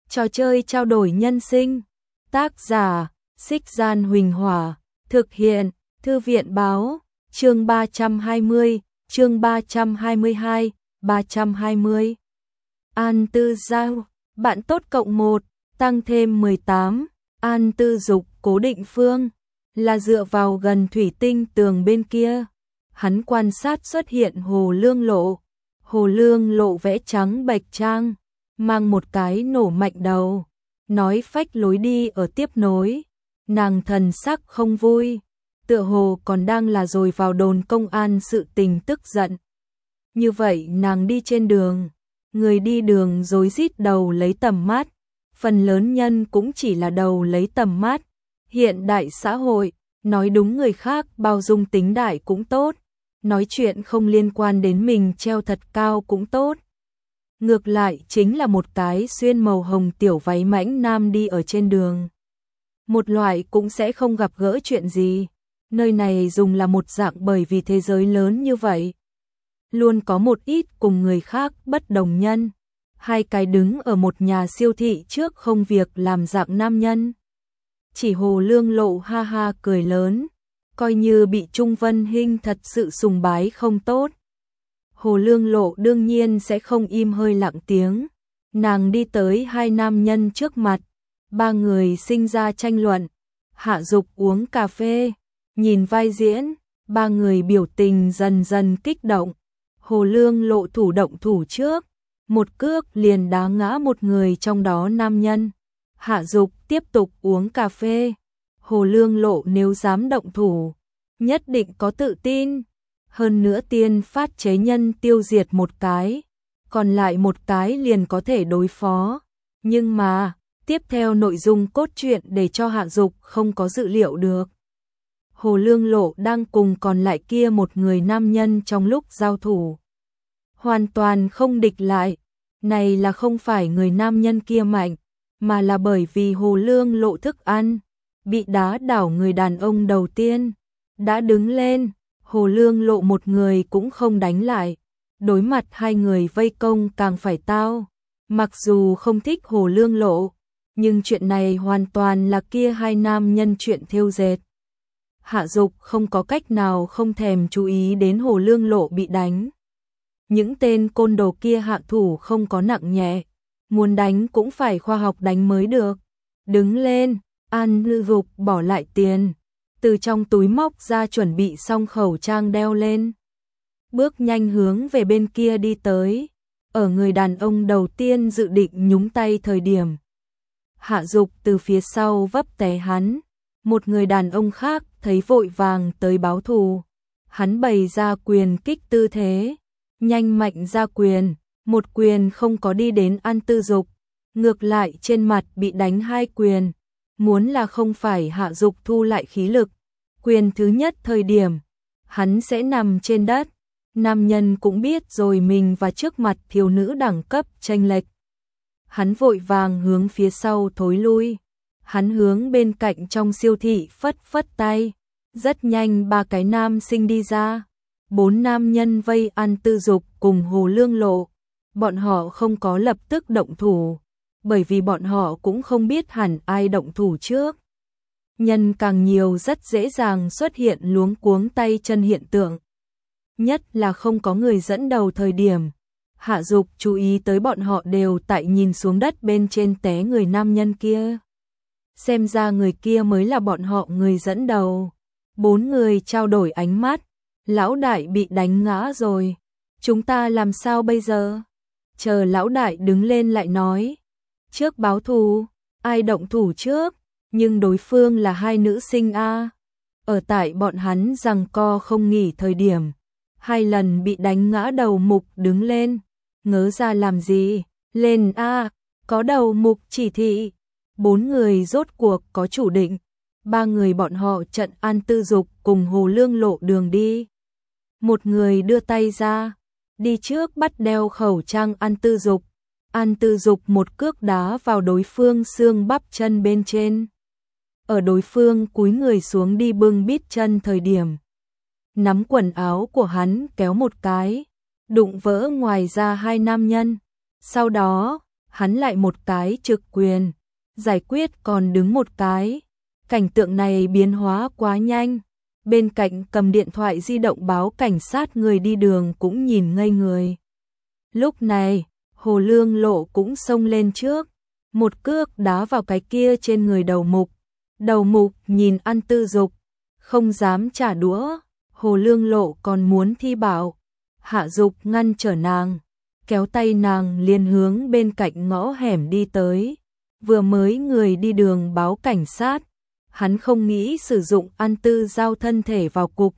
Trò chơi trao đổi nhân sinh. Tác giả: Xích Gian Huỳnh Hỏa. Thực hiện: Thư viện báo. Chương 320, chương 322, 320. An Tư Giao, bạn tốt cộng 1, tăng thêm 18. An Tư Dục cố định phương, là dựa vào gần thủy tinh tường bên kia. Hắn quan sát xuất hiện Hồ Lương Lộ. Hồ Lương Lộ vẽ trắng bạch trang, mang một cái nổ mạnh đầu, nói phách lối đi ở tiếp nối. Nàng thần sắc không vui, tựa hồ còn đang là rồi vào đồn công an sự tình tức giận. Như vậy nàng đi trên đường, người đi đường rối rít đầu lấy tầm mắt, phần lớn nhân cũng chỉ là đầu lấy tầm mắt. Hiện đại xã hội, nói đúng người khác bao dung tính đại cũng tốt, nói chuyện không liên quan đến mình treo thật cao cũng tốt. Ngược lại chính là một cái xuyên màu hồng tiểu váy mãnh nam đi ở trên đường. Một loại cũng sẽ không gặp gỡ chuyện gì. Nơi này dùng là một dạng bởi vì thế giới lớn như vậy. Luôn có một ít cùng người khác bất đồng nhân. Hai cái đứng ở một nhà siêu thị trước không việc làm dạng nam nhân. Chỉ Hồ Lương Lộ ha ha cười lớn, coi như bị Trung Vân Hinh thật sự sùng bái không tốt. Hồ Lương Lộ đương nhiên sẽ không im hơi lặng tiếng. Nàng đi tới hai nam nhân trước mặt, ba người sinh ra tranh luận. Hạ Dục uống cà phê, nhìn vai diễn, ba người biểu tình dần dần kích động. Hồ Lương Lộ thủ động thủ trước, một cước liền đá ngã một người trong đó nam nhân. Hạ Dục tiếp tục uống cà phê. Hồ Lương Lộ nếu dám động thủ, nhất định có tự tin. Hơn nữa tiên phát chế nhân tiêu diệt một cái, còn lại một cái liền có thể đối phó. Nhưng mà, tiếp theo nội dung cốt truyện để cho Hạ Dục không có dự liệu được. Hồ Lương Lộ đang cùng còn lại kia một người nam nhân trong lúc giao thủ. Hoàn toàn không địch lại. Này là không phải người nam nhân kia mạnh, mà là bởi vì Hồ Lương Lộ thức ăn, bị đá đảo người đàn ông đầu tiên. Đã đứng lên, Hồ Lương Lộ một người cũng không đánh lại. Đối mặt hai người vây công càng phải tao. Mặc dù không thích Hồ Lương Lộ, nhưng chuyện này hoàn toàn là kia hai nam nhân chuyện thêu dệt. Hạ Dục không có cách nào không thèm chú ý đến Hồ Lương Lộ bị đánh. Những tên côn đồ kia hạ thủ không có nặng nhẹ, muốn đánh cũng phải khoa học đánh mới được. Đứng lên, An Tư Dục bỏ lại tiền, từ trong túi móc ra chuẩn bị xong khẩu trang đeo lên. Bước nhanh hướng về bên kia đi tới, ở người đàn ông đầu tiên dự định nhúng tay thời điểm. Hạ Dục từ phía sau vấp té hắn, một người đàn ông khác thấy vội vàng tới báo thù. Hắn bày ra quyền kích tư thế, nhanh mạnh ra quyền, một quyền không có đi đến An Tư Dục, ngược lại trên mặt bị đánh hai quyền. Muốn là không phải Hạ Dục thu lại khí lực, quyền thứ nhất thời điểm, hắn sẽ nằm trên đất. Nam nhân cũng biết rồi mình và trước mặt thiếu nữ đẳng cấp chênh lệch. Hắn vội vàng hướng phía sau thối lui. Hắn hướng bên cạnh trong siêu thị phất phất tay. Rất nhanh ba cái nam sinh đi ra. Bốn nam nhân vây An Tư Dục cùng Hồ Lương Lộ. Bọn họ không có lập tức động thủ, bởi vì bọn họ cũng không biết hẳn ai động thủ trước. Nhân càng nhiều rất dễ dàng xuất hiện luống cuống tay chân hiện tượng. Nhất là không có người dẫn đầu thời điểm. Hạ Dục chú ý tới bọn họ đều tại nhìn xuống đất bên trên té người nam nhân kia. Xem ra người kia mới là bọn họ người dẫn đầu. Bốn người trao đổi ánh mắt. Lão đại bị đánh ngã rồi. Chúng ta làm sao bây giờ? Chờ lão đại đứng lên lại nói. Trước báo thù, ai động thủ trước? Nhưng đối phương là hai nữ sinh a. Ở tại bọn hắn giằng co không nghỉ thời điểm, hai lần bị đánh ngã đầu mục đứng lên. Ngớ ra làm gì? Lên a, có đầu mục chỉ thị. Bốn người rốt cuộc có chủ định. Ba người bọn họ trận An Tư Dục cùng Hồ Lương Lộ đường đi. Một người đưa tay ra, đi trước bắt đeo khẩu trang An Tư Dục. An Tư Dục một cước đá vào đối phương xương bắp chân bên trên. Ở đối phương cúi người xuống đi bưng bít chân thời điểm, nắm quần áo của hắn kéo một cái, đụng vỡ ngoài ra hai nam nhân. Sau đó, hắn lại một cái trực quyền, giải quyết còn đứng một cái. Cảnh tượng này biến hóa quá nhanh. Bên cạnh cầm điện thoại di động báo cảnh sát người đi đường cũng nhìn ngây người. Lúc này, Hồ Lương Lộ cũng xông lên trước, một cước đá vào cái kia trên người đầu mục. Đầu mục nhìn An Tư Dục, không dám trả đũa. Hồ Lương Lộ còn muốn thi bảo, Hạ Dục ngăn trở nàng, kéo tay nàng liền hướng bên cạnh ngõ hẻm đi tới. Vừa mới người đi đường báo cảnh sát, hắn không nghĩ sử dụng An Tư Giao thân thể vào cục.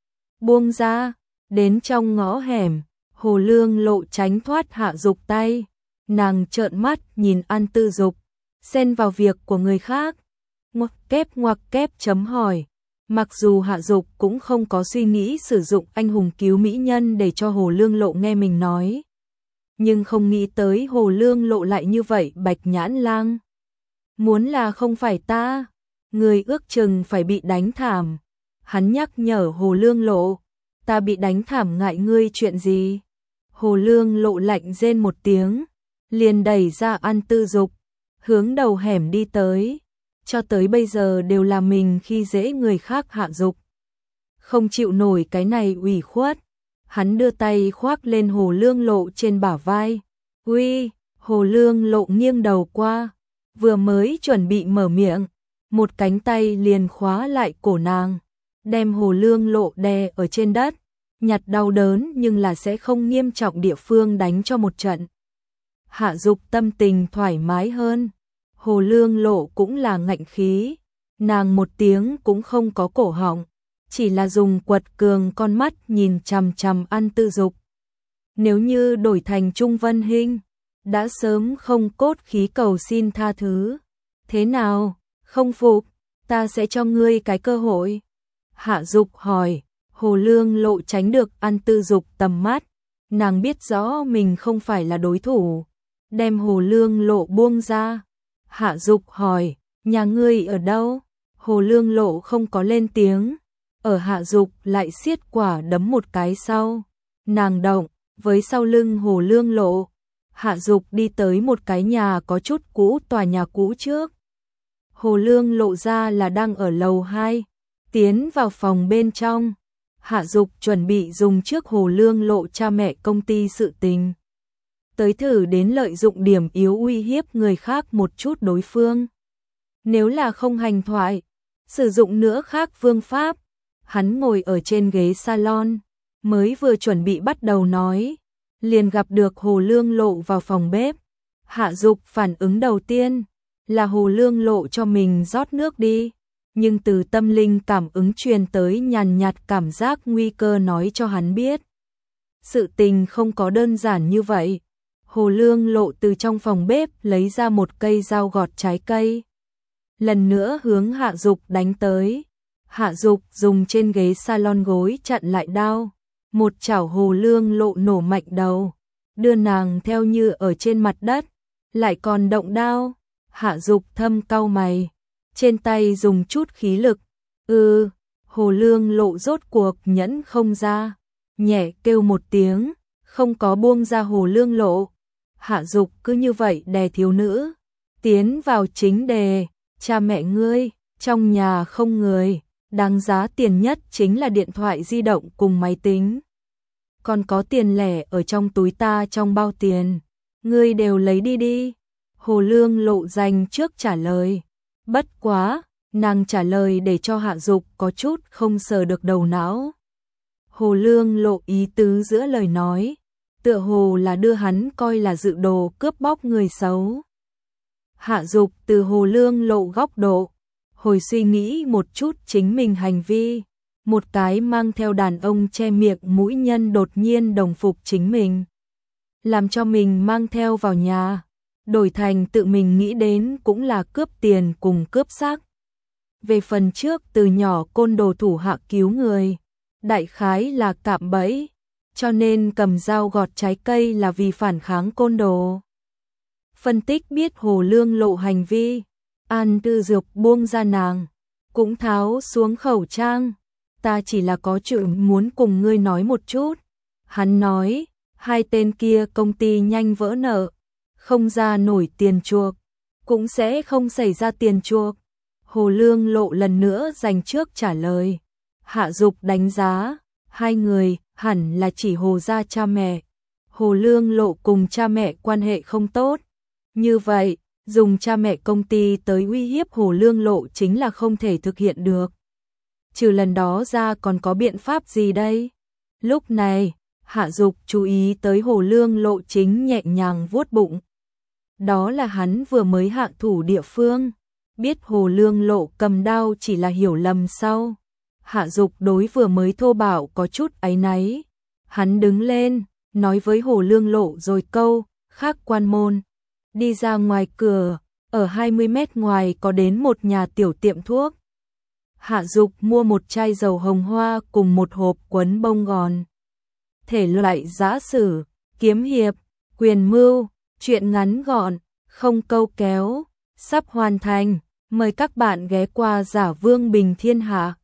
Buông ra, đến trong ngõ hẻm, Hồ Lương Lộ tránh thoát Hạ Dục tay, nàng trợn mắt nhìn An Tư Dục, xen vào việc của người khác. Ngoặc kép chấm hỏi. Mặc dù Hạ Dục cũng không có suy nghĩ sử dụng anh hùng cứu mỹ nhân để cho Hồ Lương Lộ nghe mình nói, nhưng không nghĩ tới Hồ Lương Lộ lại như vậy bạch nhãn lang. Muốn là không phải ta, người ước chừng phải bị đánh thảm. Hắn nhắc nhở Hồ Lương Lộ, ta bị đánh thảm ngại ngươi chuyện gì? Hồ Lương Lộ lạnh rên một tiếng, liền đẩy ra An Tư Dục, hướng đầu hẻm đi tới. Cho tới bây giờ đều là mình khi dễ người khác. Hạ Dục không chịu nổi cái này ủy khuất, hắn đưa tay khoác lên Hồ Lương Lộ trên bả vai. Uy, Hồ Lương Lộ nghiêng đầu qua, vừa mới chuẩn bị mở miệng, một cánh tay liền khóa lại cổ nàng, đem Hồ Lương Lộ đè ở trên đất, nhặt đau đớn nhưng là sẽ không nghiêm trọng địa phương đánh cho một trận. Hạ Dục tâm tình thoải mái hơn. Hồ Lương Lộ cũng là ngạnh khí, nàng một tiếng cũng không có cổ họng, chỉ là dùng quật cường con mắt nhìn chằm chằm An Tư Dục. Nếu như đổi thành Trung Vân Hinh, đã sớm không cốt khí cầu xin tha thứ. Thế nào, không phục, ta sẽ cho ngươi cái cơ hội. Hạ Dục hỏi. Hồ Lương Lộ tránh được An Tư Dục tầm mắt, nàng biết rõ mình không phải là đối thủ, đem Hồ Lương Lộ buông ra. Hạ Dục hỏi, nhà ngươi ở đâu? Hồ Lương Lộ không có lên tiếng, ở Hạ Dục lại siết quả đấm một cái sau. Nàng động, với sau lưng Hồ Lương Lộ, Hạ Dục đi tới một cái nhà có chút cũ tòa nhà cũ trước. Hồ Lương Lộ ra là đang ở lầu 2, tiến vào phòng bên trong. Hạ Dục chuẩn bị dùng trước Hồ Lương Lộ cha mẹ công ty sự tình, tới thử đến lợi dụng điểm yếu uy hiếp người khác một chút đối phương. Nếu là không hành thoại, sử dụng nữa khác phương pháp. Hắn ngồi ở trên ghế salon, mới vừa chuẩn bị bắt đầu nói, liền gặp được Hồ Lương Lộ vào phòng bếp. Hạ Dục phản ứng đầu tiên là Hồ Lương Lộ cho mình rót nước đi, nhưng từ tâm linh cảm ứng truyền tới nhàn nhạt cảm giác nguy cơ nói cho hắn biết, sự tình không có đơn giản như vậy. Hồ Lương Lộ từ trong phòng bếp lấy ra một cây dao gọt trái cây, lần nữa hướng Hạ Dục đánh tới. Hạ Dục dùng trên ghế salon gối chặn lại đao, một chảo Hồ Lương Lộ nổ mạnh đầu, đưa nàng theo như ở trên mặt đất, lại còn động đao. Hạ Dục thâm cau mày, trên tay dùng chút khí lực. Hồ Lương Lộ rốt cuộc nhẫn không ra, nhẹ kêu một tiếng, không có buông ra Hồ Lương Lộ. Hạ Dục cứ như vậy đè thiếu nữ, tiến vào chính đề. Cha mẹ ngươi, trong nhà không người, đáng giá tiền nhất chính là điện thoại di động cùng máy tính. Còn có tiền lẻ ở trong túi ta, trong bao tiền, ngươi đều lấy đi đi. Hồ Lương Lộ dành trước trả lời. Bất quá, nàng trả lời để cho Hạ Dục có chút không sờ được đầu não. Hồ Lương Lộ ý tứ giữa lời nói, tựa hồ là đưa hắn coi là dự đồ cướp bóc người xấu. Hạ Dục từ Hồ Lương Lộ góc độ, hồi suy nghĩ một chút chính mình hành vi. Một cái mang theo đàn ông che miệng mũi nhân đột nhiên đồng phục chính mình, làm cho mình mang theo vào nhà, đổi thành tự mình nghĩ đến cũng là cướp tiền cùng cướp xác. Về phần trước từ nhỏ côn đồ thủ hạ cứu người, đại khái là cạm bẫy, cho nên cầm dao gọt trái cây là vì phản kháng côn đồ. Phân tích biết Hồ Lương Lộ hành vi, An Tư Dục buông ra nàng, cũng tháo xuống khẩu trang. Ta chỉ là có chuyện muốn cùng ngươi nói một chút. Hắn nói, hai tên kia công ty nhanh vỡ nợ, không ra nổi tiền chuộc, cũng sẽ không xảy ra tiền chuộc. Hồ Lương Lộ lần nữa dành trước trả lời. Hạ Dục đánh giá, hai người hẳn là chỉ Hồ gia cha mẹ. Hồ Lương Lộ cùng cha mẹ quan hệ không tốt. Như vậy, dùng cha mẹ công ty tới uy hiếp Hồ Lương Lộ chính là không thể thực hiện được. Trừ lần đó ra còn có biện pháp gì đây? Lúc này, Hạ Dục chú ý tới Hồ Lương Lộ chính nhẹ nhàng vuốt bụng. Đó là hắn vừa mới hạ thủ địa phương. Biết Hồ Lương Lộ cầm đao chỉ là hiểu lầm sau. Hạ Dục đối vừa mới thô bạo có chút áy náy. Hắn đứng lên, nói với Hồ Lương Lộ rồi câu, khác quan môn. Đi ra ngoài cửa, ở 20 mét ngoài có đến một nhà tiểu tiệm thuốc. Hạ Dục mua một chai dầu hồng hoa cùng một hộp quấn bông gòn. Thể loại giã sử, kiếm hiệp, quyền mưu, truyện ngắn gọn, không câu kéo, sắp hoàn thành. Mời các bạn ghé qua Giả Vương Bình Thiên Hạ.